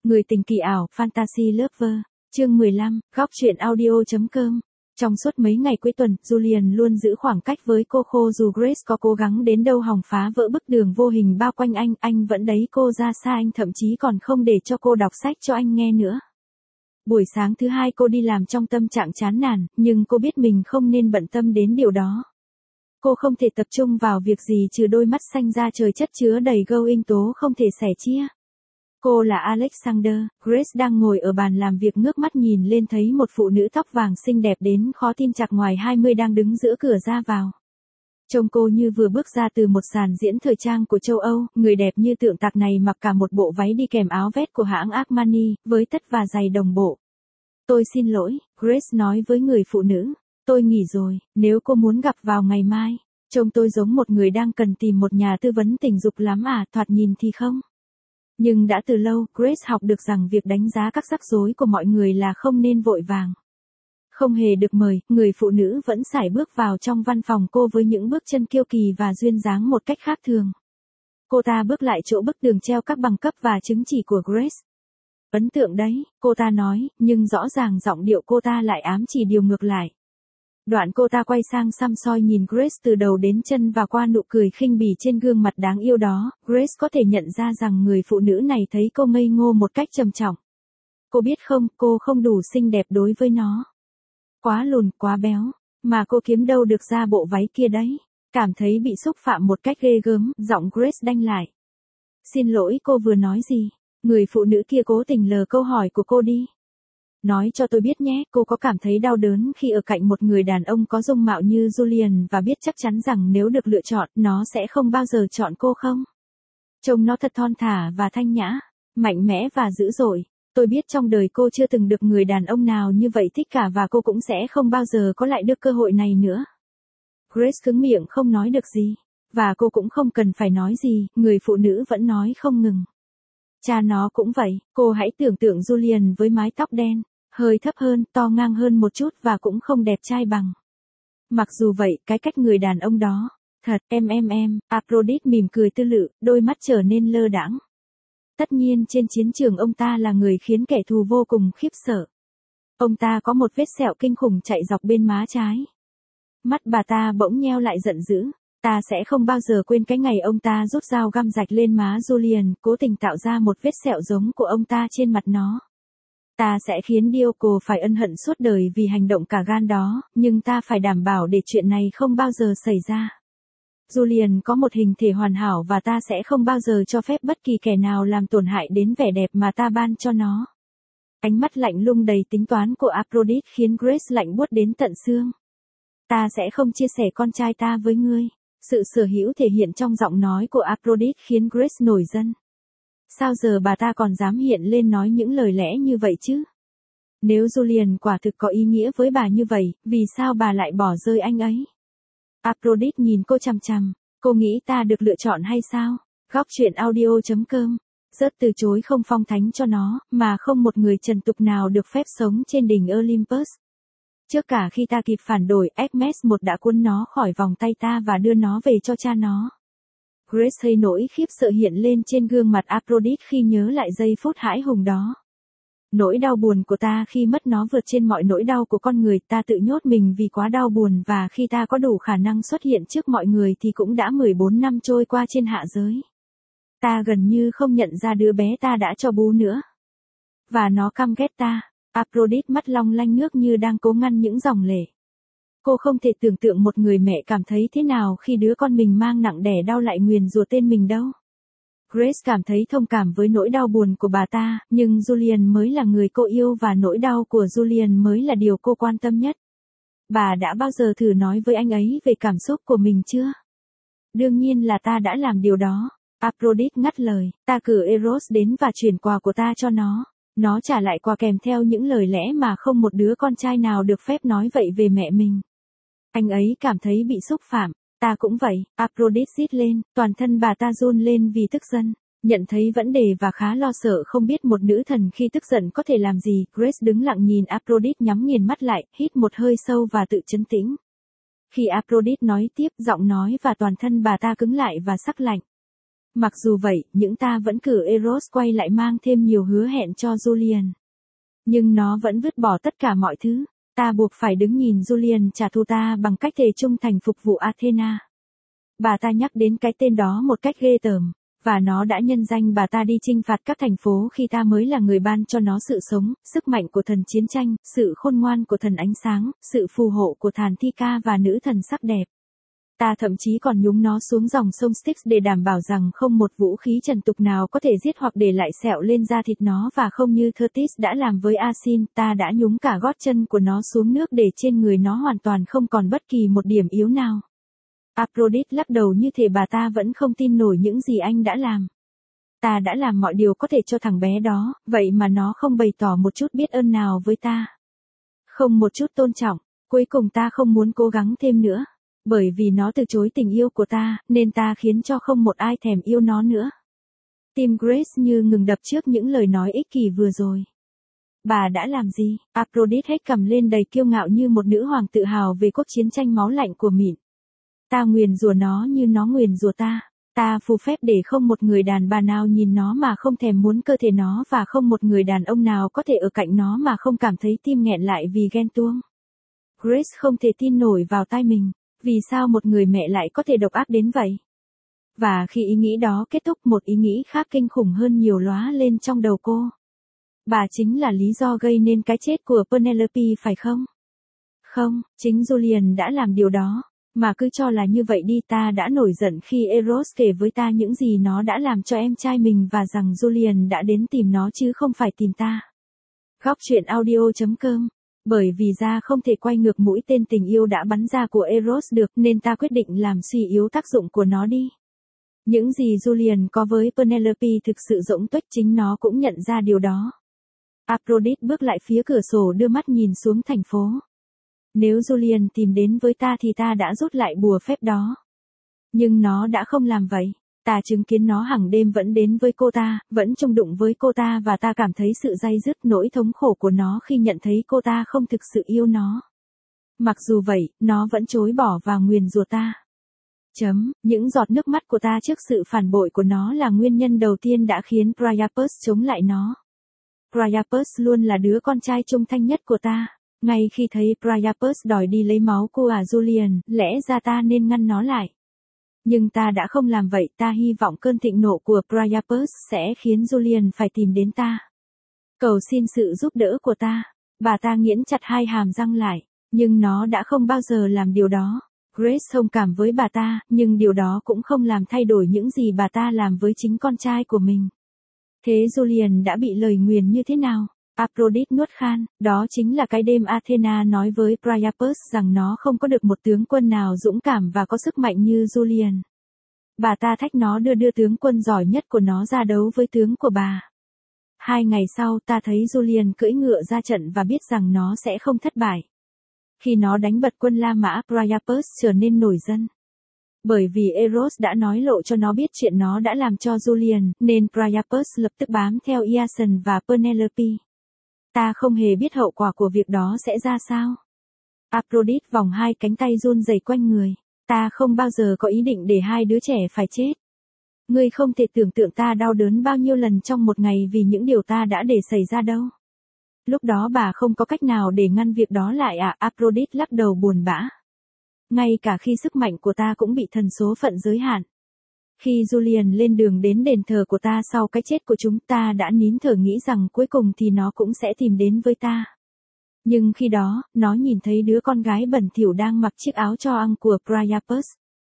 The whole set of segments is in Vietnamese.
Người tình kỳ ảo, Fantasy Lover, chương 15, góc truyện audio.com. Trong suốt mấy ngày cuối tuần, Julian luôn giữ khoảng cách với Coco dù Grace có cố gắng đến đâu hòng phá vỡ bức tường vô hình bao quanh anh vẫn đẩy cô ra xa anh, thậm chí còn không để cho cô đọc sách cho anh nghe nữa. Buổi sáng thứ hai cô đi làm trong tâm trạng chán nản, nhưng cô biết mình không nên bận tâm đến điều đó. Cô không thể tập trung vào việc gì trừ đôi mắt xanh da trời chất chứa đầy gâu tố không thể sẻ chia. Cô là Alexander. Grace đang ngồi ở bàn làm việc ngước mắt nhìn lên thấy một phụ nữ tóc vàng xinh đẹp đến khó tin chạc ngoài 20 đang đứng giữa cửa ra vào. Trông cô như vừa bước ra từ một sàn diễn thời trang của châu Âu, người đẹp như tượng tạc này mặc cả một bộ váy đi kèm áo vest của hãng Armani, với tất và giày đồng bộ. Tôi xin lỗi, Grace nói với người phụ nữ. Tôi nghỉ rồi, nếu cô muốn gặp vào ngày mai. Trông tôi giống một người đang cần tìm một nhà tư vấn tình dục lắm à, thoạt nhìn thì không. Nhưng đã từ lâu, Grace học được rằng việc đánh giá các rắc rối của mọi người là không nên vội vàng. Không hề được mời, người phụ nữ vẫn sải bước vào trong văn phòng cô với những bước chân kiêu kỳ và duyên dáng một cách khác thường. Cô ta bước lại chỗ bức tường treo các bằng cấp và chứng chỉ của Grace. Ấn tượng đấy, cô ta nói, nhưng rõ ràng giọng điệu cô ta lại ám chỉ điều ngược lại. Đoạn cô ta quay sang săm soi nhìn Grace từ đầu đến chân và qua nụ cười khinh bỉ trên gương mặt đáng yêu đó, Grace có thể nhận ra rằng người phụ nữ này thấy cô ngây ngô một cách trầm trọng. Cô biết không, cô không đủ xinh đẹp đối với nó. Quá lùn, quá béo, mà cô kiếm đâu được ra bộ váy kia đấy. Cảm thấy bị xúc phạm một cách ghê gớm, giọng Grace đanh lại. Xin lỗi, cô vừa nói gì? Người phụ nữ kia cố tình lờ câu hỏi của cô đi. Nói cho tôi biết nhé, cô có cảm thấy đau đớn khi ở cạnh một người đàn ông có dung mạo như Julian và biết chắc chắn rằng nếu được lựa chọn, nó sẽ không bao giờ chọn cô không? Trông nó thật thon thả và thanh nhã, mạnh mẽ và dữ dội. Tôi biết trong đời cô chưa từng được người đàn ông nào như vậy thích cả và cô cũng sẽ không bao giờ có lại được cơ hội này nữa. Grace cứng miệng không nói được gì. Và cô cũng không cần phải nói gì, người phụ nữ vẫn nói không ngừng. Cha nó cũng vậy, cô hãy tưởng tượng Julian với mái tóc đen, hơi thấp hơn, to ngang hơn một chút và cũng không đẹp trai bằng. Mặc dù vậy, cái cách người đàn ông đó, thật, Aphrodite mỉm cười tư lự, đôi mắt trở nên lơ đãng. Tất nhiên trên chiến trường ông ta là người khiến kẻ thù vô cùng khiếp sợ. Ông ta có một vết sẹo kinh khủng chạy dọc bên má trái. Mắt bà ta bỗng nheo lại giận dữ. Ta sẽ không bao giờ quên cái ngày ông ta rút dao găm rạch lên má Julian, cố tình tạo ra một vết sẹo giống của ông ta trên mặt nó. Ta sẽ khiến Diego phải ân hận suốt đời vì hành động cả gan đó, nhưng ta phải đảm bảo để chuyện này không bao giờ xảy ra. Julian có một hình thể hoàn hảo và ta sẽ không bao giờ cho phép bất kỳ kẻ nào làm tổn hại đến vẻ đẹp mà ta ban cho nó. Ánh mắt lạnh lùng đầy tính toán của Aphrodite khiến Grace lạnh buốt đến tận xương. Ta sẽ không chia sẻ con trai ta với ngươi. Sự sở hữu thể hiện trong giọng nói của Aphrodite khiến Grace nổi giận. Sao giờ bà ta còn dám hiện lên nói những lời lẽ như vậy chứ? Nếu Julian quả thực có ý nghĩa với bà như vậy, vì sao bà lại bỏ rơi anh ấy? Aphrodite nhìn cô chằm chằm. Cô nghĩ ta được lựa chọn hay sao? Góc truyện audio.com. Rất từ chối không phong thánh cho nó, mà không một người trần tục nào được phép sống trên đỉnh Olympus. Trước cả khi ta kịp phản đổi, Hermes một đã cuốn nó khỏi vòng tay ta và đưa nó về cho cha nó. Grace thấy nỗi khiếp sợ hiện lên trên gương mặt Aphrodite khi nhớ lại giây phút hãi hùng đó. Nỗi đau buồn của ta khi mất nó vượt trên mọi nỗi đau của con người, ta tự nhốt mình vì quá đau buồn và khi ta có đủ khả năng xuất hiện trước mọi người thì cũng đã 14 năm trôi qua trên hạ giới. Ta gần như không nhận ra đứa bé ta đã cho bú nữa. Và nó căm ghét ta. Aphrodite mắt long lanh nước như đang cố ngăn những dòng lệ. Cô không thể tưởng tượng một người mẹ cảm thấy thế nào khi đứa con mình mang nặng đẻ đau lại nguyền rủa tên mình đâu. Grace cảm thấy thông cảm với nỗi đau buồn của bà ta, nhưng Julian mới là người cô yêu và nỗi đau của Julian mới là điều cô quan tâm nhất. Bà đã bao giờ thử nói với anh ấy về cảm xúc của mình chưa? Đương nhiên là ta đã làm điều đó. Aphrodite ngắt lời, ta cử Eros đến và chuyển quà của ta cho nó. Nó trả lại quà kèm theo những lời lẽ mà không một đứa con trai nào được phép nói vậy về mẹ mình. Anh ấy cảm thấy bị xúc phạm. Ta cũng vậy, Aphrodite rít lên, toàn thân bà ta run lên vì tức giận. Nhận thấy vấn đề và khá lo sợ không biết một nữ thần khi tức giận có thể làm gì, Grace đứng lặng nhìn Aphrodite nhắm nghiền mắt lại, hít một hơi sâu và tự trấn tĩnh. Khi Aphrodite nói tiếp, giọng nói và toàn thân bà ta cứng lại và sắc lạnh. Mặc dù vậy, những ta vẫn cử Eros quay lại mang thêm nhiều hứa hẹn cho Julian. Nhưng nó vẫn vứt bỏ tất cả mọi thứ. Ta buộc phải đứng nhìn Julian trả thù ta bằng cách thề trung thành phục vụ Athena. Bà ta nhắc đến cái tên đó một cách ghê tởm, và nó đã nhân danh bà ta đi chinh phạt các thành phố khi ta mới là người ban cho nó sự sống, sức mạnh của thần chiến tranh, sự khôn ngoan của thần ánh sáng, sự phù hộ của Thàn Thi Ca và nữ thần sắc đẹp. Ta thậm chí còn nhúng nó xuống dòng sông Styx để đảm bảo rằng không một vũ khí trần tục nào có thể giết hoặc để lại sẹo lên da thịt nó, và không như Thetis đã làm với Asin, ta đã nhúng cả gót chân của nó xuống nước để trên người nó hoàn toàn không còn bất kỳ một điểm yếu nào. Aphrodite lắc đầu như thể bà ta vẫn không tin nổi những gì anh đã làm. Ta đã làm mọi điều có thể cho thằng bé đó, vậy mà nó không bày tỏ một chút biết ơn nào với ta. Không một chút tôn trọng, cuối cùng ta không muốn cố gắng thêm nữa. Bởi vì nó từ chối tình yêu của ta, nên ta khiến cho không một ai thèm yêu nó nữa. Tim Grace như ngừng đập trước những lời nói ích kỷ vừa rồi. Bà đã làm gì? Aphrodite hết cầm lên đầy kiêu ngạo như một nữ hoàng tự hào về cuộc chiến tranh máu lạnh của mịn. Ta nguyền rủa nó như nó nguyền rủa ta. Ta phù phép để không một người đàn bà nào nhìn nó mà không thèm muốn cơ thể nó, và không một người đàn ông nào có thể ở cạnh nó mà không cảm thấy tim nghẹn lại vì ghen tuông. Grace không thể tin nổi vào tai mình. Vì sao một người mẹ lại có thể độc ác đến vậy? Và khi ý nghĩ đó kết thúc, một ý nghĩ khác kinh khủng hơn nhiều lóa lên trong đầu cô. Bà chính là lý do gây nên cái chết của Penelope phải không? Không, chính Julian đã làm điều đó. Mà cứ cho là như vậy đi. Ta đã nổi giận khi Eros kể với ta những gì nó đã làm cho em trai mình, và rằng Julian đã đến tìm nó chứ không phải tìm ta. Góc truyện audio.com. Bởi vì ra không thể quay ngược mũi tên tình yêu đã bắn ra của Eros được, nên ta quyết định làm suy yếu tác dụng của nó đi. Những gì Julian có với Penelope thực sự rỗng tuếch, chính nó cũng nhận ra điều đó. Aphrodite bước lại phía cửa sổ, đưa mắt nhìn xuống thành phố. Nếu Julian tìm đến với ta thì ta đã rút lại bùa phép đó. Nhưng nó đã không làm vậy. Ta chứng kiến nó hàng đêm vẫn đến với cô ta, vẫn chung đụng với cô ta, và ta cảm thấy sự day dứt, nỗi thống khổ của nó khi nhận thấy cô ta không thực sự yêu nó. Mặc dù vậy, nó vẫn chối bỏ và nguyền rủa ta. Những giọt nước mắt của ta trước sự phản bội của nó là nguyên nhân đầu tiên đã khiến Priapus chống lại nó. Priapus luôn là đứa con trai trung thành nhất của ta. Ngay khi thấy Priapus đòi đi lấy máu của Julian, lẽ ra ta nên ngăn nó lại. Nhưng ta đã không làm vậy. Ta hy vọng cơn thịnh nộ của Priapus sẽ khiến Julian phải tìm đến ta. Cầu xin sự giúp đỡ của ta. Bà ta nghiến chặt hai hàm răng lại. Nhưng nó đã không bao giờ làm điều đó. Grace thông cảm với bà ta, nhưng điều đó cũng không làm thay đổi những gì bà ta làm với chính con trai của mình. Thế Julian đã bị lời nguyền như thế nào? Aphrodite nuốt khan. Đó chính là cái đêm Athena nói với Priapus rằng nó không có được một tướng quân nào dũng cảm và có sức mạnh như Julian. Bà ta thách nó đưa tướng quân giỏi nhất của nó ra đấu với tướng của bà. 2 ngày sau, ta thấy Julian cưỡi ngựa ra trận và biết rằng nó sẽ không thất bại. Khi nó đánh bật quân La Mã, Priapus trở nên nổi dân. Bởi vì Eros đã nói lộ cho nó biết chuyện nó đã làm cho Julian, nên Priapus lập tức bám theo Iason và Penelope. Ta không hề biết hậu quả của việc đó sẽ ra sao. Aphrodite vòng hai cánh tay run rẩy quanh người. Ta không bao giờ có ý định để hai đứa trẻ phải chết. Ngươi không thể tưởng tượng ta đau đớn bao nhiêu lần trong một ngày vì những điều ta đã để xảy ra đâu. Lúc đó bà không có cách nào để ngăn việc đó lại à? Aphrodite lắc đầu buồn bã. Ngay cả khi sức mạnh của ta cũng bị thần số phận giới hạn. Khi Julian lên đường đến đền thờ của ta sau cái chết của chúng, ta đã nín thở nghĩ rằng cuối cùng thì nó cũng sẽ tìm đến với ta. Nhưng khi đó, nó nhìn thấy đứa con gái bẩn thỉu đang mặc chiếc áo cho ăn của Priapus.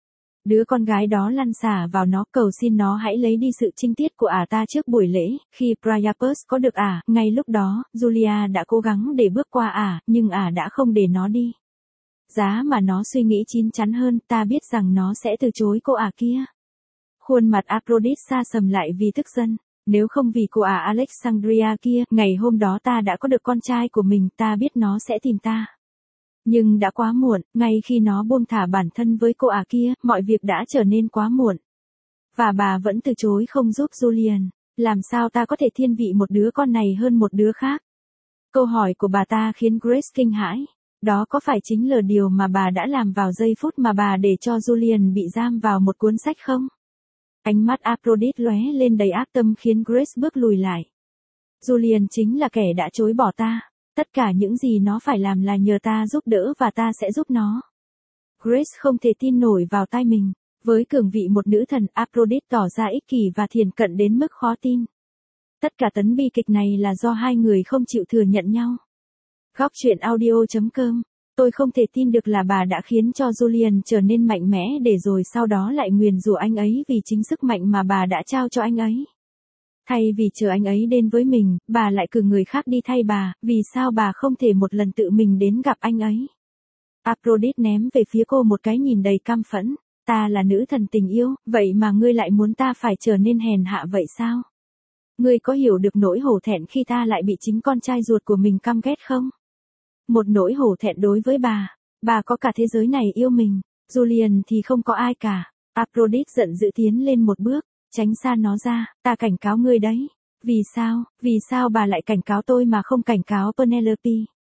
Đứa con gái đó lăn xả vào nó, cầu xin nó hãy lấy đi sự trinh tiết của ả ta trước buổi lễ. Khi Priapus có được ả, ngay lúc đó, Julia đã cố gắng để bước qua ả, nhưng ả đã không để nó đi. Giá mà nó suy nghĩ chín chắn hơn, ta biết rằng nó sẽ từ chối cô ả kia. Khuôn mặt Aphrodite xa sầm lại vì tức giận. Nếu không vì cô ả Alexandria kia, ngày hôm đó ta đã có được con trai của mình, ta biết nó sẽ tìm ta. Nhưng đã quá muộn, ngay khi nó buông thả bản thân với cô ả kia, mọi việc đã trở nên quá muộn. Và bà vẫn từ chối không giúp Julian. Làm sao ta có thể thiên vị một đứa con này hơn một đứa khác? Câu hỏi của bà ta khiến Grace kinh hãi. Đó có phải chính là điều mà bà đã làm vào giây phút mà bà để cho Julian bị giam vào một cuốn sách không? Ánh mắt Aphrodite lóe lên đầy ác tâm khiến Grace bước lùi lại. Julian chính là kẻ đã chối bỏ ta. Tất cả những gì nó phải làm là nhờ ta giúp đỡ và ta sẽ giúp nó. Grace không thể tin nổi vào tai mình. Với cường vị một nữ thần, Aphrodite tỏ ra ích kỷ và thiển cận đến mức khó tin. Tất cả tấn bi kịch này là do hai người không chịu thừa nhận nhau. Góc truyện audio.com. Tôi không thể tin được là bà đã khiến cho Julian trở nên mạnh mẽ để rồi sau đó lại nguyền rủa anh ấy vì chính sức mạnh mà bà đã trao cho anh ấy. Thay vì chờ anh ấy đến với mình, bà lại cử người khác đi thay bà, vì sao bà không thể một lần tự mình đến gặp anh ấy? Aphrodite ném về phía cô một cái nhìn đầy căm phẫn. Ta là nữ thần tình yêu, vậy mà ngươi lại muốn ta phải trở nên hèn hạ vậy sao? Ngươi có hiểu được nỗi hổ thẹn khi ta lại bị chính con trai ruột của mình căm ghét không? Một nỗi hổ thẹn đối với bà có cả thế giới này yêu mình, Julian thì không có ai cả. Aphrodite giận dữ tiến lên một bước, tránh xa nó ra, ta cảnh cáo ngươi đấy. Vì sao bà lại cảnh cáo tôi mà không cảnh cáo Penelope?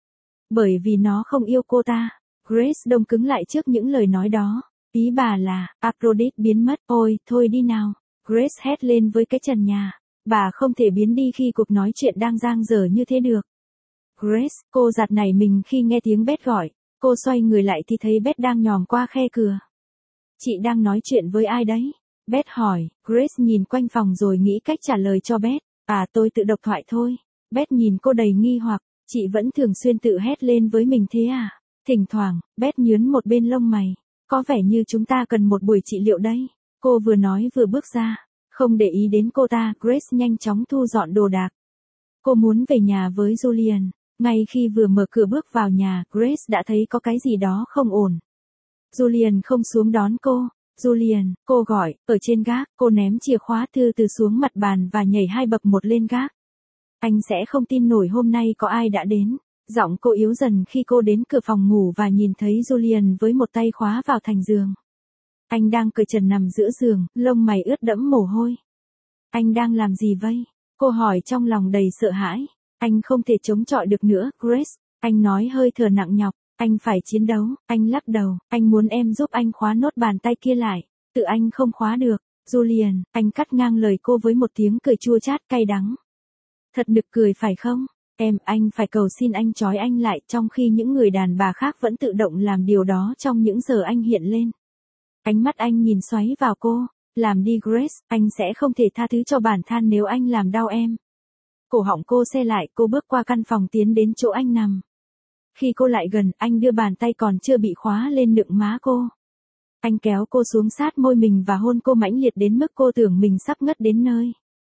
Bởi vì nó không yêu cô ta. Grace đông cứng lại trước những lời nói đó. Ý bà là, Aphrodite biến mất, ôi, thôi đi nào. Grace hét lên với cái trần nhà. Bà không thể biến đi khi cuộc nói chuyện đang dang dở như thế được. Grace, cô giật nảy mình khi nghe tiếng Beth gọi. Cô xoay người lại thì thấy Beth đang nhòm qua khe cửa. Chị đang nói chuyện với ai đấy? Beth hỏi. Grace nhìn quanh phòng rồi nghĩ cách trả lời cho Beth. À, tôi tự độc thoại thôi. Beth nhìn cô đầy nghi hoặc. Chị vẫn thường xuyên tự hét lên với mình thế à? Thỉnh thoảng, Beth nhướng một bên lông mày. Có vẻ như chúng ta cần một buổi trị liệu đây. Cô vừa nói vừa bước ra. Không để ý đến cô ta, Grace nhanh chóng thu dọn đồ đạc. Cô muốn về nhà với Julian. Ngay khi vừa mở cửa bước vào nhà, Grace đã thấy có cái gì đó không ổn. Julian không xuống đón cô. Julian, cô gọi, ở trên gác, cô ném chìa khóa thư từ xuống mặt bàn và nhảy 2 bậc một lên gác. Anh sẽ không tin nổi hôm nay có ai đã đến. Giọng cô yếu dần khi cô đến cửa phòng ngủ và nhìn thấy Julian với một tay khóa vào thành giường. Anh đang cởi trần nằm giữa giường, lông mày ướt đẫm mồ hôi. Anh đang làm gì vậy? Cô hỏi trong lòng đầy sợ hãi. Anh không thể chống chọi được nữa, Grace. Anh nói hơi thở nặng nhọc. Anh phải chiến đấu. Anh lắc đầu. Anh muốn em giúp anh khóa nốt bàn tay kia lại. Tự anh không khóa được. Julian, anh cắt ngang lời cô với một tiếng cười chua chát cay đắng. Thật nực cười phải không? Anh phải cầu xin anh trói anh lại trong khi những người đàn bà khác vẫn tự động làm điều đó trong những giờ anh hiện lên. Ánh mắt anh nhìn xoáy vào cô. Làm đi Grace, anh sẽ không thể tha thứ cho bản thân nếu anh làm đau em. Cổ họng cô se lại, cô bước qua căn phòng tiến đến chỗ anh nằm. Khi cô lại gần, anh đưa bàn tay còn chưa bị khóa lên nựng má cô. Anh kéo cô xuống sát môi mình và hôn cô mãnh liệt đến mức cô tưởng mình sắp ngất đến nơi.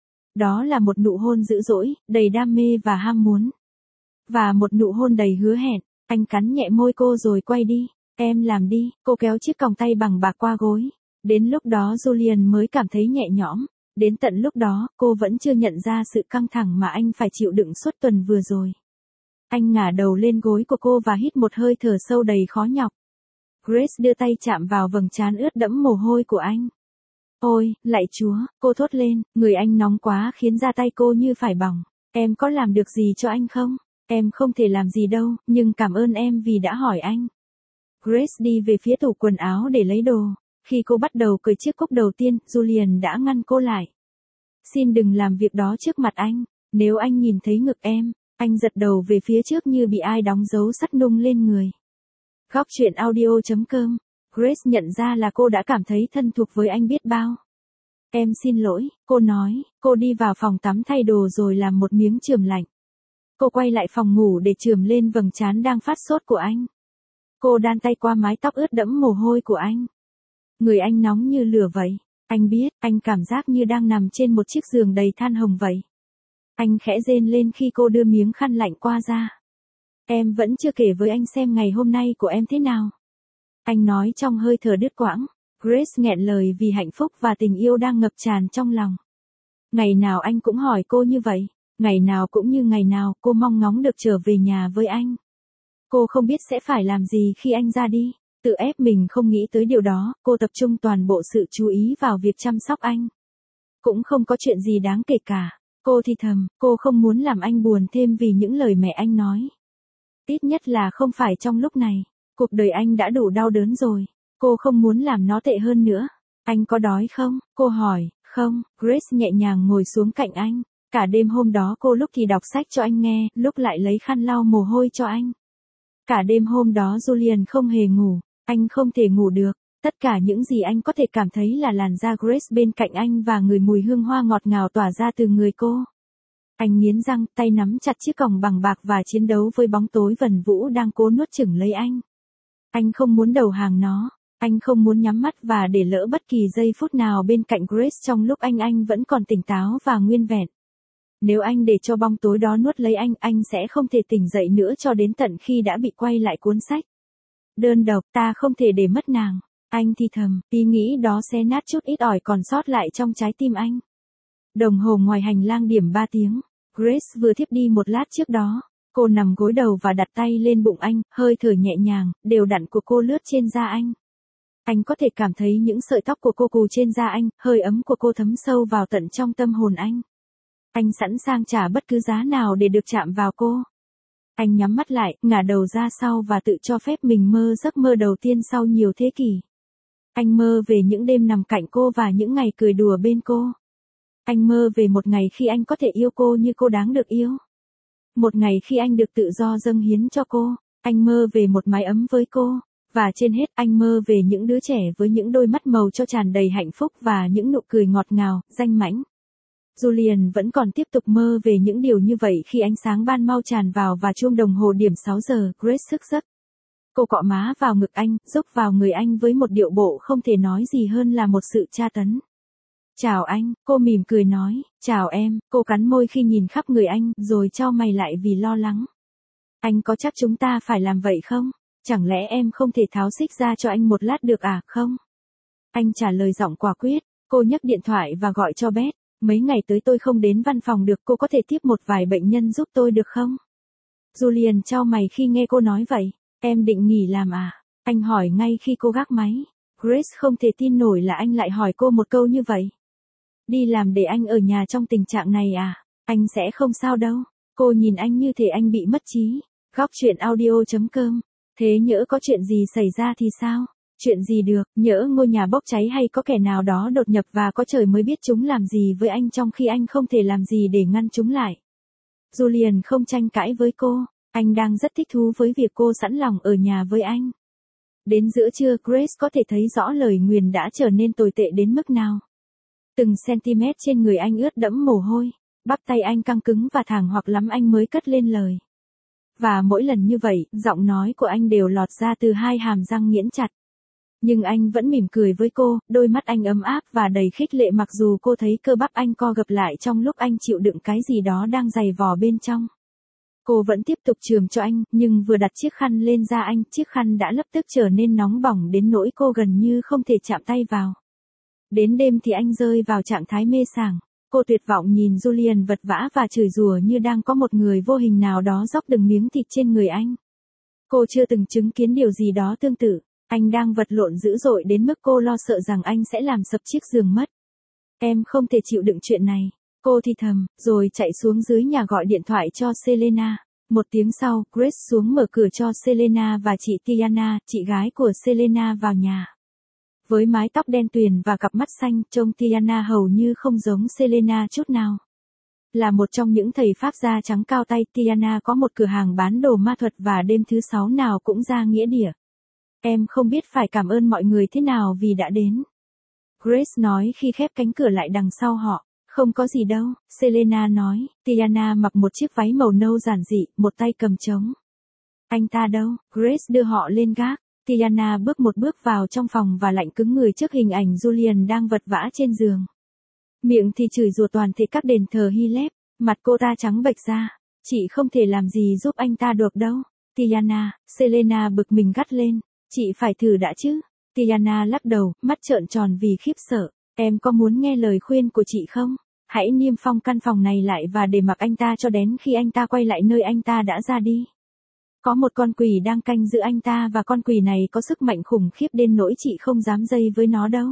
Đó là một nụ hôn dữ dỗi, đầy đam mê và ham muốn. Và một nụ hôn đầy hứa hẹn. Anh cắn nhẹ môi cô rồi quay đi. Em làm đi, cô kéo chiếc còng tay bằng bạc qua gối. Đến lúc đó Julian mới cảm thấy nhẹ nhõm. Đến tận lúc đó, cô vẫn chưa nhận ra sự căng thẳng mà anh phải chịu đựng suốt tuần vừa rồi. Anh ngả đầu lên gối của cô và hít một hơi thở sâu đầy khó nhọc. Grace đưa tay chạm vào vầng trán ướt đẫm mồ hôi của anh. Ôi, lạy Chúa, cô thốt lên, người anh nóng quá khiến da tay cô như phải bỏng. Em có làm được gì cho anh không? Em không thể làm gì đâu, nhưng cảm ơn em vì đã hỏi anh. Grace đi về phía tủ quần áo để lấy đồ. Khi cô bắt đầu cởi chiếc cúc đầu tiên, Julian đã ngăn cô lại. Xin đừng làm việc đó trước mặt anh. Nếu anh nhìn thấy ngực em, anh giật đầu về phía trước như bị ai đóng dấu sắt nung lên người. Góc truyện audio.com. Grace nhận ra là cô đã cảm thấy thân thuộc với anh biết bao. Em xin lỗi, cô nói. Cô đi vào phòng tắm thay đồ rồi làm một miếng chườm lạnh. Cô quay lại phòng ngủ để chườm lên vầng trán đang phát sốt của anh. Cô đan tay qua mái tóc ướt đẫm mồ hôi của anh. Người anh nóng như lửa vậy. Anh biết, anh cảm giác như đang nằm trên một chiếc giường đầy than hồng vậy. Anh khẽ rên lên khi cô đưa miếng khăn lạnh qua ra. Em vẫn chưa kể với anh xem ngày hôm nay của em thế nào. Anh nói trong hơi thở đứt quãng. Grace nghẹn lời vì hạnh phúc và tình yêu đang ngập tràn trong lòng. Ngày nào anh cũng hỏi cô như vậy. Ngày nào cũng như ngày nào cô mong ngóng được trở về nhà với anh. Cô không biết sẽ phải làm gì khi anh ra đi. Tự ép mình không nghĩ tới điều đó, cô tập trung toàn bộ sự chú ý vào việc chăm sóc anh. Cũng không có chuyện gì đáng kể cả. Cô thì thầm, cô không muốn làm anh buồn thêm vì những lời mẹ anh nói. Ít nhất là không phải trong lúc này. Cuộc đời anh đã đủ đau đớn rồi. Cô không muốn làm nó tệ hơn nữa. Anh có đói không? Cô hỏi. Không, Grace nhẹ nhàng ngồi xuống cạnh anh. Cả đêm hôm đó cô lúc thì đọc sách cho anh nghe, lúc lại lấy khăn lau mồ hôi cho anh. Cả đêm hôm đó Julian không hề ngủ, anh không thể ngủ được. Tất cả những gì anh có thể cảm thấy là làn da Grace bên cạnh anh và người mùi hương hoa ngọt ngào tỏa ra từ người cô. Anh nghiến răng, tay nắm chặt chiếc còng bằng bạc và chiến đấu với bóng tối vần vũ đang cố nuốt chửng lấy anh. Anh không muốn đầu hàng nó, anh không muốn nhắm mắt và để lỡ bất kỳ giây phút nào bên cạnh Grace trong lúc anh vẫn còn tỉnh táo và nguyên vẹn. Nếu anh để cho bóng tối đó nuốt lấy anh sẽ không thể tỉnh dậy nữa cho đến tận khi đã bị quay lại cuốn sách. Đơn độc, ta không thể để mất nàng. Anh thì thầm, ý nghĩ đó xé nát chút ít ỏi còn sót lại trong trái tim anh. Đồng hồ ngoài hành lang điểm 3 tiếng. Grace vừa thiếp đi một lát trước đó. Cô nằm gối đầu và đặt tay lên bụng anh, hơi thở nhẹ nhàng, đều đặn của cô lướt trên da anh. Anh có thể cảm thấy những sợi tóc của cô cù trên da anh, hơi ấm của cô thấm sâu vào tận trong tâm hồn anh. Anh sẵn sàng trả bất cứ giá nào để được chạm vào cô. Anh nhắm mắt lại, ngả đầu ra sau và tự cho phép mình mơ giấc mơ đầu tiên sau nhiều thế kỷ. Anh mơ về những đêm nằm cạnh cô và những ngày cười đùa bên cô. Anh mơ về một ngày khi anh có thể yêu cô như cô đáng được yêu. Một ngày khi anh được tự do dâng hiến cho cô. Anh mơ về một mái ấm với cô. Và trên hết anh mơ về những đứa trẻ với những đôi mắt màu cho tràn đầy hạnh phúc và những nụ cười ngọt ngào, danh mãnh. Julian vẫn còn tiếp tục mơ về những điều như vậy khi ánh sáng ban mau tràn vào và chuông đồng hồ điểm 6 giờ, Grace thức giấc. Cô cọ má vào ngực anh, rúc vào người anh với một điệu bộ không thể nói gì hơn là một sự tra tấn. Chào anh, cô mỉm cười nói, chào em, cô cắn môi khi nhìn khắp người anh, rồi chau mày lại vì lo lắng. Anh có chắc chúng ta phải làm vậy không? Chẳng lẽ em không thể tháo xích ra cho anh một lát được à, không? Anh trả lời giọng quả quyết, cô nhấc điện thoại và gọi cho Beth. Mấy ngày tới tôi không đến văn phòng được, cô có thể tiếp một vài bệnh nhân giúp tôi được không? Julian chau mày khi nghe cô nói vậy. Em định nghỉ làm à? Anh hỏi ngay khi cô gác máy. Grace không thể tin nổi là anh lại hỏi cô một câu như vậy. Đi làm để anh ở nhà trong tình trạng này à? Anh sẽ không sao đâu. Cô nhìn anh như thể anh bị mất trí. Góc chuyện audio.com. Thế nhỡ có chuyện gì xảy ra thì sao? Chuyện gì được, nhỡ ngôi nhà bốc cháy hay có kẻ nào đó đột nhập và có trời mới biết chúng làm gì với anh trong khi anh không thể làm gì để ngăn chúng lại. Julian không tranh cãi với cô, anh đang rất thích thú với việc cô sẵn lòng ở nhà với anh. Đến giữa trưa Grace có thể thấy rõ lời nguyền đã trở nên tồi tệ đến mức nào. Từng cm trên người anh ướt đẫm mồ hôi, bắp tay anh căng cứng và thàng hoặc lắm anh mới cất lên lời. Và mỗi lần như vậy, giọng nói của anh đều lọt ra từ hai hàm răng nghiến chặt. Nhưng anh vẫn mỉm cười với cô, đôi mắt anh ấm áp và đầy khích lệ mặc dù cô thấy cơ bắp anh co gập lại trong lúc anh chịu đựng cái gì đó đang dày vò bên trong. Cô vẫn tiếp tục chườm cho anh, nhưng vừa đặt chiếc khăn lên da anh, chiếc khăn đã lập tức trở nên nóng bỏng đến nỗi cô gần như không thể chạm tay vào. Đến đêm thì anh rơi vào trạng thái mê sảng. Cô tuyệt vọng nhìn Julian vật vã và chửi rủa như đang có một người vô hình nào đó dóc từng miếng thịt trên người anh. Cô chưa từng chứng kiến điều gì đó tương tự. Anh đang vật lộn dữ dội đến mức cô lo sợ rằng anh sẽ làm sập chiếc giường mất. Em không thể chịu đựng chuyện này. Cô thì thầm, rồi chạy xuống dưới nhà gọi điện thoại cho Selena. Một tiếng sau, Grace xuống mở cửa cho Selena và chị Tiana, chị gái của Selena vào nhà. Với mái tóc đen tuyền và cặp mắt xanh, trông Tiana hầu như không giống Selena chút nào. Là một trong những thầy pháp da trắng cao tay, Tiana có một cửa hàng bán đồ ma thuật và đêm thứ 6 nào cũng ra nghĩa địa. Em không biết phải cảm ơn mọi người thế nào vì đã đến. Grace nói khi khép cánh cửa lại đằng sau họ. Không có gì đâu, Selena nói. Tiana mặc một chiếc váy màu nâu giản dị, một tay cầm trống. Anh ta đâu? Grace đưa họ lên gác. Tiana bước một bước vào trong phòng và lạnh cứng người trước hình ảnh Julian đang vật vã trên giường. Miệng thì chửi rủa toàn thể các đền thờ Hy Lạp, mặt cô ta trắng bệch ra. Chị không thể làm gì giúp anh ta được đâu. Tiana, Selena bực mình gắt lên. Chị phải thử đã chứ. Tiana lắc đầu, mắt trợn tròn vì khiếp sợ. Em có muốn nghe lời khuyên của chị không? Hãy niêm phong căn phòng này lại và để mặc anh ta cho đến khi anh ta quay lại nơi anh ta đã ra đi. Có một con quỷ đang canh giữ anh ta và con quỷ này có sức mạnh khủng khiếp đến nỗi chị không dám dây với nó đâu.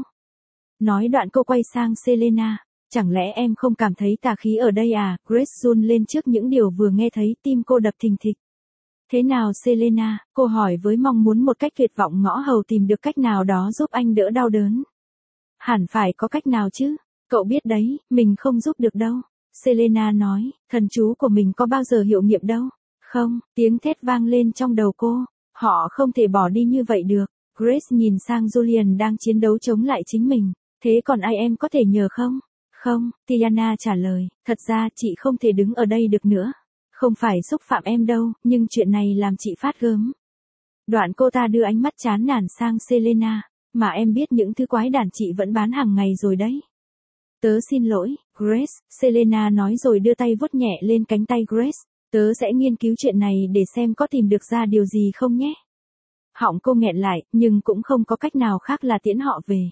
Nói đoạn cô quay sang Selena. Chẳng lẽ em không cảm thấy tà khí ở đây à? Grace run lên trước những điều vừa nghe thấy, tim cô đập thình thịch. Thế nào Selena? Cô hỏi với mong muốn một cách tuyệt vọng ngõ hầu tìm được cách nào đó giúp anh đỡ đau đớn. Hẳn phải có cách nào chứ. Cậu biết đấy, mình không giúp được đâu. Selena nói, thần chú của mình có bao giờ hiệu nghiệm đâu. Không, tiếng thét vang lên trong đầu cô. Họ không thể bỏ đi như vậy được. Grace nhìn sang Julian đang chiến đấu chống lại chính mình. Thế còn ai em có thể nhờ không? Không, Tiana trả lời, thật ra chị không thể đứng ở đây được nữa. Không phải xúc phạm em đâu, nhưng chuyện này làm chị phát gớm. Đoạn cô ta đưa ánh mắt chán nản sang Selena, mà em biết những thứ quái đản chị vẫn bán hàng ngày rồi đấy. Tớ xin lỗi, Grace, Selena nói rồi đưa tay vuốt nhẹ lên cánh tay Grace. Tớ sẽ nghiên cứu chuyện này để xem có tìm được ra điều gì không nhé. Họng cô nghẹn lại, nhưng cũng không có cách nào khác là tiễn họ về.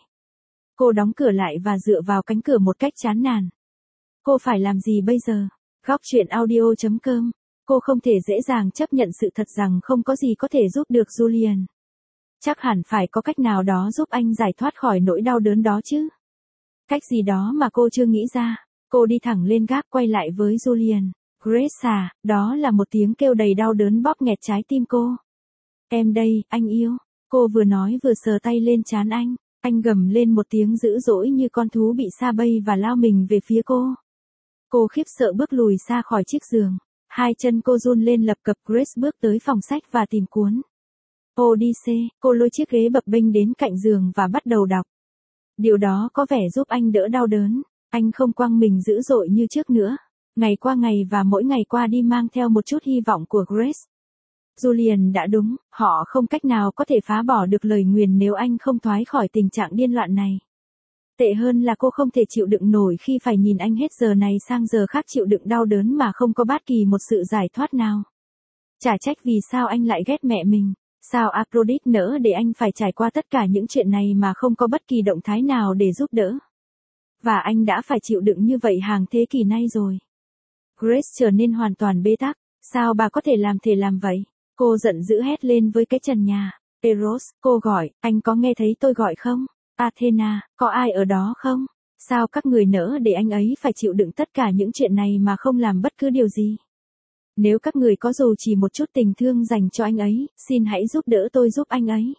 Cô đóng cửa lại và dựa vào cánh cửa một cách chán nản. Cô phải làm gì bây giờ? Góc chuyện audio.com. Cô không thể dễ dàng chấp nhận sự thật rằng không có gì có thể giúp được Julian. Chắc hẳn phải có cách nào đó giúp anh giải thoát khỏi nỗi đau đớn đó chứ. Cách gì đó mà cô chưa nghĩ ra. Cô đi thẳng lên gác quay lại với Julian. Grace à, đó là một tiếng kêu đầy đau đớn bóp nghẹt trái tim cô. Em đây, anh yêu. Cô vừa nói vừa sờ tay lên trán anh. Anh gầm lên một tiếng dữ dỗi như con thú bị sa bầy và lao mình về phía cô. Cô khiếp sợ bước lùi xa khỏi chiếc giường. Hai chân cô run lên lập cập. Grace bước tới phòng sách và tìm cuốn Odyssey. Cô lôi chiếc ghế bập bênh đến cạnh giường và bắt đầu đọc. Điều đó có vẻ giúp anh đỡ đau đớn. Anh không quăng mình dữ dội như trước nữa. Ngày qua ngày và mỗi ngày qua đi mang theo một chút hy vọng của Grace. Julian đã đúng, họ không cách nào có thể phá bỏ được lời nguyền nếu anh không thoái khỏi tình trạng điên loạn này. Tệ hơn là cô không thể chịu đựng nổi khi phải nhìn anh hết giờ này sang giờ khác chịu đựng đau đớn mà không có bất kỳ một sự giải thoát nào. Chả trách vì sao anh lại ghét mẹ mình, sao Aphrodite nỡ để anh phải trải qua tất cả những chuyện này mà không có bất kỳ động thái nào để giúp đỡ. Và anh đã phải chịu đựng như vậy hàng thế kỷ nay rồi. Grace trở nên hoàn toàn bế tắc, sao bà có thể làm vậy? Cô giận dữ hét lên với cái trần nhà. Eros, cô gọi, anh có nghe thấy tôi gọi không? Athena, có ai ở đó không? Sao các người nỡ để anh ấy phải chịu đựng tất cả những chuyện này mà không làm bất cứ điều gì? Nếu các người có dù chỉ một chút tình thương dành cho anh ấy, xin hãy giúp đỡ tôi giúp anh ấy.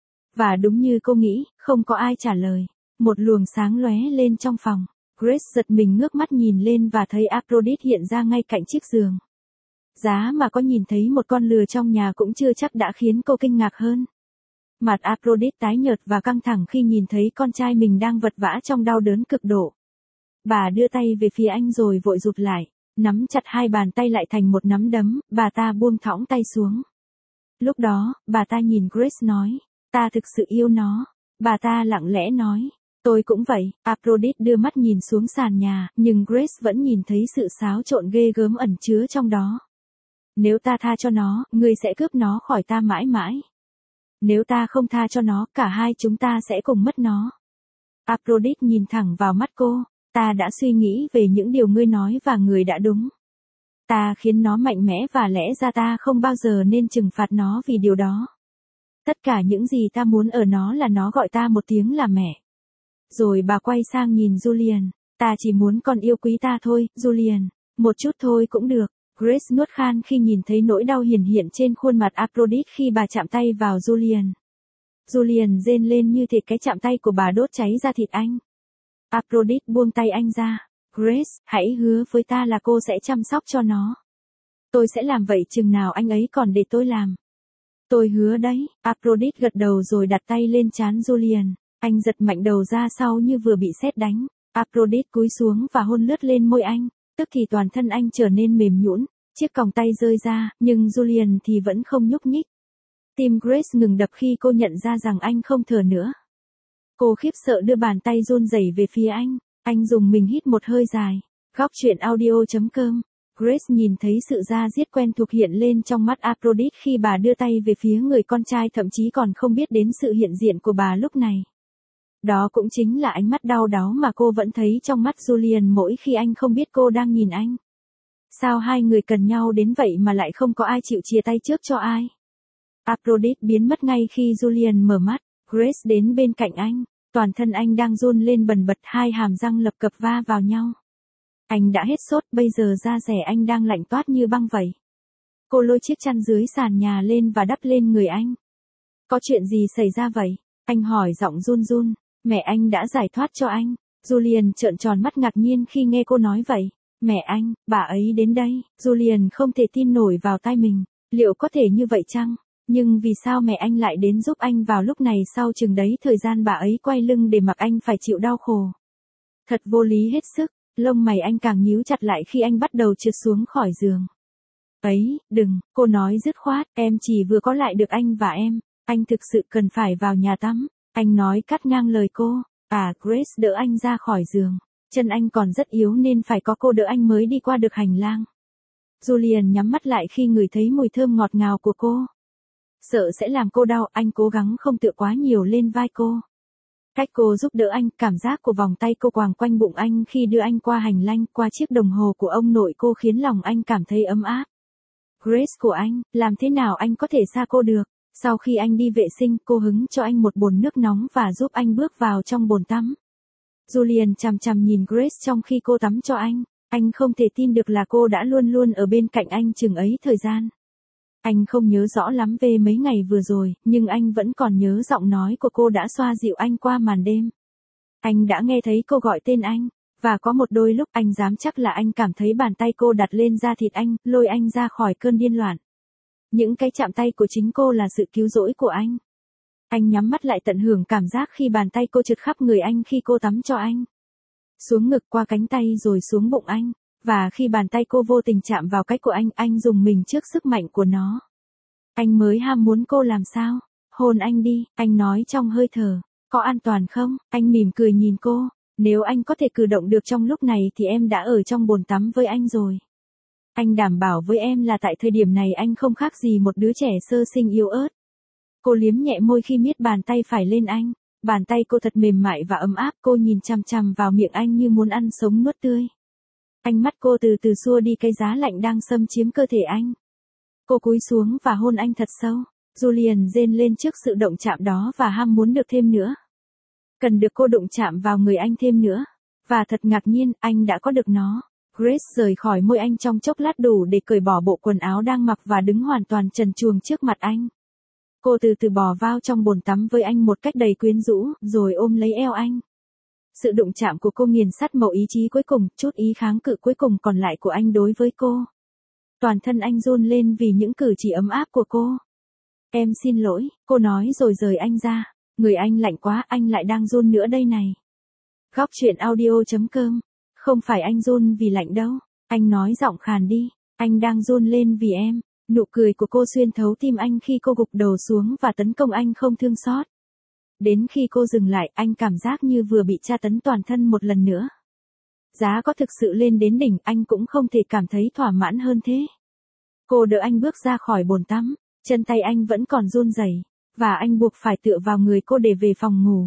Và đúng như cô nghĩ, không có ai trả lời. Một luồng sáng lóe lên trong phòng. Grace giật mình ngước mắt nhìn lên và thấy Aphrodite hiện ra ngay cạnh chiếc giường. Giá mà có nhìn thấy một con lừa trong nhà cũng chưa chắc đã khiến cô kinh ngạc hơn. Mặt Aphrodite tái nhợt và căng thẳng khi nhìn thấy con trai mình đang vật vã trong đau đớn cực độ. Bà đưa tay về phía anh rồi vội rụt lại, nắm chặt hai bàn tay lại thành một nắm đấm, bà ta buông thõng tay xuống. Lúc đó, bà ta nhìn Grace nói, ta thực sự yêu nó. Bà ta lặng lẽ nói, tôi cũng vậy. Aphrodite đưa mắt nhìn xuống sàn nhà, nhưng Grace vẫn nhìn thấy sự xáo trộn ghê gớm ẩn chứa trong đó. Nếu ta tha cho nó, ngươi sẽ cướp nó khỏi ta mãi mãi. Nếu ta không tha cho nó, cả hai chúng ta sẽ cùng mất nó. Aphrodite nhìn thẳng vào mắt cô, ta đã suy nghĩ về những điều ngươi nói và người đã đúng. Ta khiến nó mạnh mẽ và lẽ ra ta không bao giờ nên trừng phạt nó vì điều đó. Tất cả những gì ta muốn ở nó là nó gọi ta một tiếng là mẹ. Rồi bà quay sang nhìn Julian, ta chỉ muốn con yêu quý ta thôi, Julian, một chút thôi cũng được. Grace nuốt khan khi nhìn thấy nỗi đau hiển hiện trên khuôn mặt Aphrodite khi bà chạm tay vào Julian. Julian rên lên như thể cái chạm tay của bà đốt cháy ra thịt anh. Aphrodite buông tay anh ra. Grace, hãy hứa với ta là cô sẽ chăm sóc cho nó. Tôi sẽ làm vậy chừng nào anh ấy còn để tôi làm. Tôi hứa đấy. Aphrodite gật đầu rồi đặt tay lên trán Julian. Anh giật mạnh đầu ra sau như vừa bị sét đánh. Aphrodite cúi xuống và hôn lướt lên môi anh. Tức thì toàn thân anh trở nên mềm nhũn, chiếc còng tay rơi ra, nhưng Julian thì vẫn không nhúc nhích. Tim Grace ngừng đập khi cô nhận ra rằng anh không thở nữa. Cô khiếp sợ đưa bàn tay run rẩy về phía anh dùng mình hít một hơi dài. Góc chuyện audio.com. Grace nhìn thấy sự da diết quen thuộc hiện lên trong mắt Aphrodite khi bà đưa tay về phía người con trai thậm chí còn không biết đến sự hiện diện của bà lúc này. Đó cũng chính là ánh mắt đau đáu mà cô vẫn thấy trong mắt Julian mỗi khi anh không biết cô đang nhìn anh. Sao hai người cần nhau đến vậy mà lại không có ai chịu chia tay trước cho ai? Aphrodite biến mất ngay khi Julian mở mắt. Grace đến bên cạnh anh. Toàn thân anh đang run lên bần bật, hai hàm răng lập cập va vào nhau. Anh đã hết sốt, bây giờ da dẻ anh đang lạnh toát như băng vậy. Cô lôi chiếc chăn dưới sàn nhà lên và đắp lên người anh. Có chuyện gì xảy ra vậy? Anh hỏi giọng run run. Mẹ anh đã giải thoát cho anh. Julian trợn tròn mắt ngạc nhiên khi nghe cô nói vậy. Mẹ anh, bà ấy đến đây. Julian không thể tin nổi vào tai mình. Liệu có thể như vậy chăng? Nhưng vì sao mẹ anh lại đến giúp anh vào lúc này sau chừng đấy thời gian bà ấy quay lưng để mặc anh phải chịu đau khổ? Thật vô lý hết sức. Lông mày anh càng nhíu chặt lại khi anh bắt đầu trượt xuống khỏi giường. Ấy, đừng, cô nói dứt khoát, em chỉ vừa có lại được anh và em. Anh thực sự cần phải vào nhà tắm. Anh nói cắt ngang lời cô. Grace đỡ anh ra khỏi giường. Chân anh còn rất yếu nên phải có cô đỡ anh mới đi qua được hành lang. Julian nhắm mắt lại khi ngửi thấy mùi thơm ngọt ngào của cô. Sợ sẽ làm cô đau, anh cố gắng không tựa quá nhiều lên vai cô. Cách cô giúp đỡ anh, cảm giác của vòng tay cô quàng quanh bụng anh khi đưa anh qua hành lang, qua chiếc đồng hồ của ông nội cô khiến lòng anh cảm thấy ấm áp. Grace của anh, làm thế nào anh có thể xa cô được? Sau khi anh đi vệ sinh, cô hứng cho anh một bồn nước nóng và giúp anh bước vào trong bồn tắm. Julian chằm chằm nhìn Grace trong khi cô tắm cho anh. Anh không thể tin được là cô đã luôn luôn ở bên cạnh anh chừng ấy thời gian. Anh không nhớ rõ lắm về mấy ngày vừa rồi, nhưng anh vẫn còn nhớ giọng nói của cô đã xoa dịu anh qua màn đêm. Anh đã nghe thấy cô gọi tên anh, và có một đôi lúc anh dám chắc là anh cảm thấy bàn tay cô đặt lên da thịt anh, lôi anh ra khỏi cơn điên loạn. Những cái chạm tay của chính cô là sự cứu rỗi của anh. Anh nhắm mắt lại tận hưởng cảm giác khi bàn tay cô trượt khắp người anh khi cô tắm cho anh. Xuống ngực qua cánh tay rồi xuống bụng anh. Và khi bàn tay cô vô tình chạm vào cái của anh rùng mình trước sức mạnh của nó. Anh mới ham muốn cô làm sao? Hôn anh đi, anh nói trong hơi thở. Có an toàn không? Anh mỉm cười nhìn cô. Nếu anh có thể cử động được trong lúc này thì em đã ở trong bồn tắm với anh rồi. Anh đảm bảo với em là tại thời điểm này anh không khác gì một đứa trẻ sơ sinh yếu ớt. Cô liếm nhẹ môi khi miết bàn tay phải lên anh. Bàn tay cô thật mềm mại và ấm áp, cô nhìn chằm chằm vào miệng anh như muốn ăn sống nuốt tươi. Ánh mắt cô từ từ xua đi cái giá lạnh đang xâm chiếm cơ thể anh. Cô cúi xuống và hôn anh thật sâu. Julian rên lên trước sự động chạm đó và ham muốn được thêm nữa. Cần được cô đụng chạm vào người anh thêm nữa. Và thật ngạc nhiên, anh đã có được nó. Grace rời khỏi môi anh trong chốc lát đủ để cởi bỏ bộ quần áo đang mặc và đứng hoàn toàn trần truồng trước mặt anh. Cô từ từ bò vào trong bồn tắm với anh một cách đầy quyến rũ, rồi ôm lấy eo anh. Sự đụng chạm của cô nghiền sắt mẩu ý chí cuối cùng, chút ý kháng cự cuối cùng còn lại của anh đối với cô. Toàn thân anh run lên vì những cử chỉ ấm áp của cô. Em xin lỗi, cô nói rồi rời anh ra. Người anh lạnh quá, anh lại đang run nữa đây này. Góc truyện audio.com. Không phải anh run vì lạnh đâu. Anh nói giọng khàn đi. Anh đang run lên vì em. Nụ cười của cô xuyên thấu tim anh khi cô gục đầu xuống và tấn công anh không thương xót. Đến khi cô dừng lại, anh cảm giác như vừa bị tra tấn toàn thân một lần nữa. Giá có thực sự lên đến đỉnh, anh cũng không thể cảm thấy thỏa mãn hơn thế. Cô đỡ anh bước ra khỏi bồn tắm, chân tay anh vẫn còn run rẩy, và anh buộc phải tựa vào người cô để về phòng ngủ.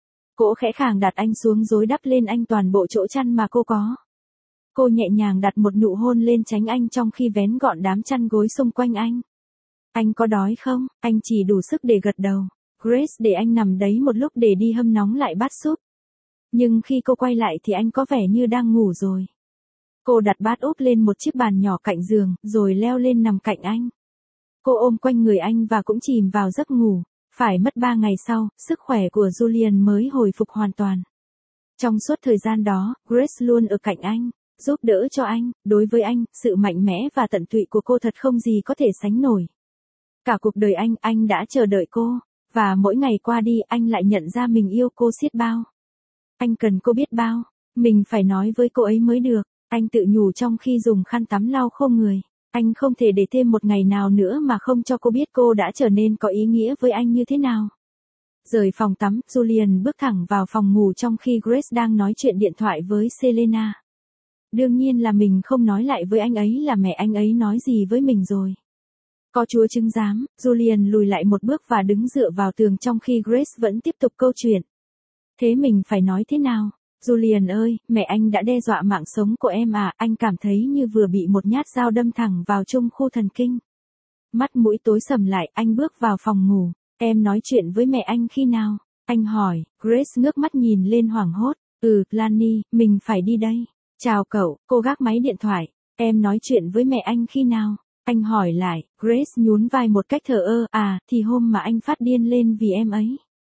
Cô khẽ khàng đặt anh xuống rồi đắp lên anh toàn bộ chỗ chăn mà cô có. Cô nhẹ nhàng đặt một nụ hôn lên trán anh trong khi vén gọn đám chăn gối xung quanh anh. Anh có đói không? Anh chỉ đủ sức để gật đầu. Grace để anh nằm đấy một lúc để đi hâm nóng lại bát súp. Nhưng khi cô quay lại thì anh có vẻ như đang ngủ rồi. Cô đặt bát úp lên một chiếc bàn nhỏ cạnh giường, rồi leo lên nằm cạnh anh. Cô ôm quanh người anh và cũng chìm vào giấc ngủ. Phải mất 3 ngày sau, sức khỏe của Julian mới hồi phục hoàn toàn. Trong suốt thời gian đó, Grace luôn ở cạnh anh, giúp đỡ cho anh. Đối với anh, sự mạnh mẽ và tận tụy của cô thật không gì có thể sánh nổi. Cả cuộc đời anh đã chờ đợi cô. Và mỗi ngày qua đi, anh lại nhận ra mình yêu cô xiết bao. Anh cần cô biết bao. Mình phải nói với cô ấy mới được. Anh tự nhủ trong khi dùng khăn tắm lau khô người. Anh không thể để thêm một ngày nào nữa mà không cho cô biết cô đã trở nên có ý nghĩa với anh như thế nào. Rời phòng tắm, Julian bước thẳng vào phòng ngủ trong khi Grace đang nói chuyện điện thoại với Selena. Đương nhiên là mình không nói lại với anh ấy là mẹ anh ấy nói gì với mình rồi. Có Chúa chứng giám, Julian lùi lại một bước và đứng dựa vào tường trong khi Grace vẫn tiếp tục câu chuyện. Thế mình phải nói thế nào? Julian ơi, mẹ anh đã đe dọa mạng sống của em à, anh cảm thấy như vừa bị một nhát dao đâm thẳng vào trung khu thần kinh. Mắt mũi tối sầm lại, anh bước vào phòng ngủ. Em nói chuyện với mẹ anh khi nào? Anh hỏi, Grace ngước mắt nhìn lên hoảng hốt. Lani, mình phải đi đây. Chào cậu, cô gác máy điện thoại. Em nói chuyện với mẹ anh khi nào? Anh hỏi lại, Grace nhún vai một cách thờ ơ, thì hôm mà anh phát điên lên vì em ấy.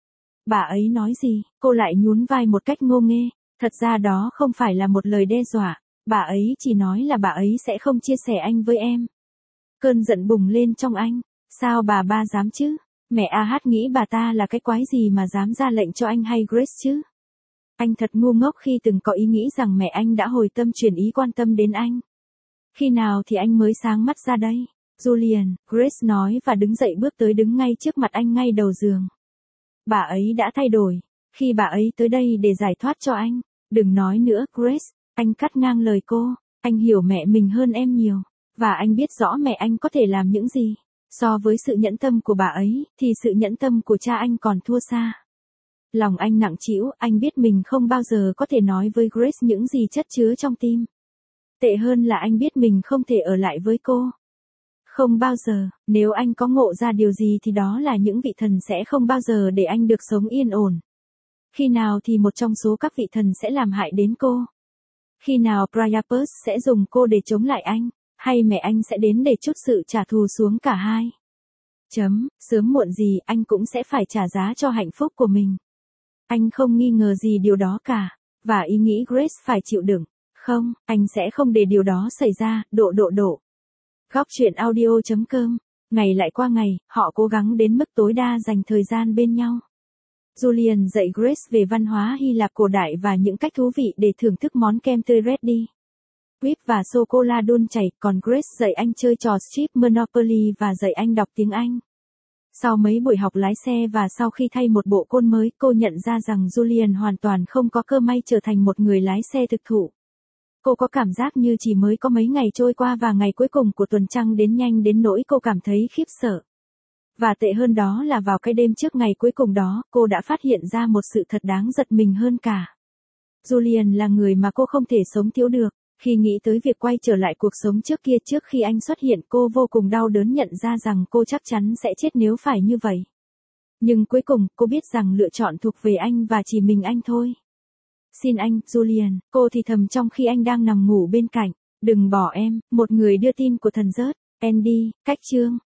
Bà ấy nói gì? Cô lại nhún vai một cách ngô nghê. Thật ra đó không phải là một lời đe dọa. Bà ấy chỉ nói là bà ấy sẽ không chia sẻ anh với em. Cơn giận bùng lên trong anh. Sao bà ba dám chứ? Mẹ AH nghĩ bà ta là cái quái gì mà dám ra lệnh cho anh hay Grace chứ? Anh thật ngu ngốc khi từng có ý nghĩ rằng mẹ anh đã hồi tâm chuyển ý quan tâm đến anh. Khi nào thì anh mới sáng mắt ra đây? Julian, Grace nói và đứng dậy bước tới đứng ngay trước mặt anh ngay đầu giường. Bà ấy đã thay đổi. Khi bà ấy tới đây để giải thoát cho anh. Đừng nói nữa, Grace. Anh cắt ngang lời cô. Anh hiểu mẹ mình hơn em nhiều. Và anh biết rõ mẹ anh có thể làm những gì. So với sự nhẫn tâm của bà ấy, thì sự nhẫn tâm của cha anh còn thua xa. Lòng anh nặng trĩu, anh biết mình không bao giờ có thể nói với Grace những gì chất chứa trong tim. Tệ hơn là anh biết mình không thể ở lại với cô. Không bao giờ, nếu anh có ngộ ra điều gì thì đó là những vị thần sẽ không bao giờ để anh được sống yên ổn. Khi nào thì một trong số các vị thần sẽ làm hại đến cô? Khi nào Priapus sẽ dùng cô để chống lại anh? Hay mẹ anh sẽ đến để trút sự trả thù xuống cả hai? Sớm muộn gì anh cũng sẽ phải trả giá cho hạnh phúc của mình. Anh không nghi ngờ gì điều đó cả. Và ý nghĩ Grace phải chịu đựng. Không, anh sẽ không để điều đó xảy ra. Độ. Góc truyện audio.com. Ngày lại qua ngày, họ cố gắng đến mức tối đa dành thời gian bên nhau. Julian dạy Grace về văn hóa Hy Lạp cổ đại và những cách thú vị để thưởng thức món kem tươi ready. Whip và sô-cô-la đun chảy, còn Grace dạy anh chơi trò Strip Monopoly và dạy anh đọc tiếng Anh. Sau mấy buổi học lái xe và sau khi thay một bộ côn mới, cô nhận ra rằng Julian hoàn toàn không có cơ may trở thành một người lái xe thực thụ. Cô có cảm giác như chỉ mới có mấy ngày trôi qua và ngày cuối cùng của tuần trăng đến nhanh đến nỗi cô cảm thấy khiếp sợ. Và tệ hơn đó là vào cái đêm trước ngày cuối cùng đó, cô đã phát hiện ra một sự thật đáng giật mình hơn cả. Julian là người mà cô không thể sống thiếu được. Khi nghĩ tới việc quay trở lại cuộc sống trước kia trước khi anh xuất hiện, cô vô cùng đau đớn nhận ra rằng cô chắc chắn sẽ chết nếu phải như vậy. Nhưng cuối cùng, cô biết rằng lựa chọn thuộc về anh và chỉ mình anh thôi. Xin anh, Julian, cô thì thầm trong khi anh đang nằm ngủ bên cạnh. Đừng bỏ em, một người đưa tin của thần rớt. Andy, cách chương.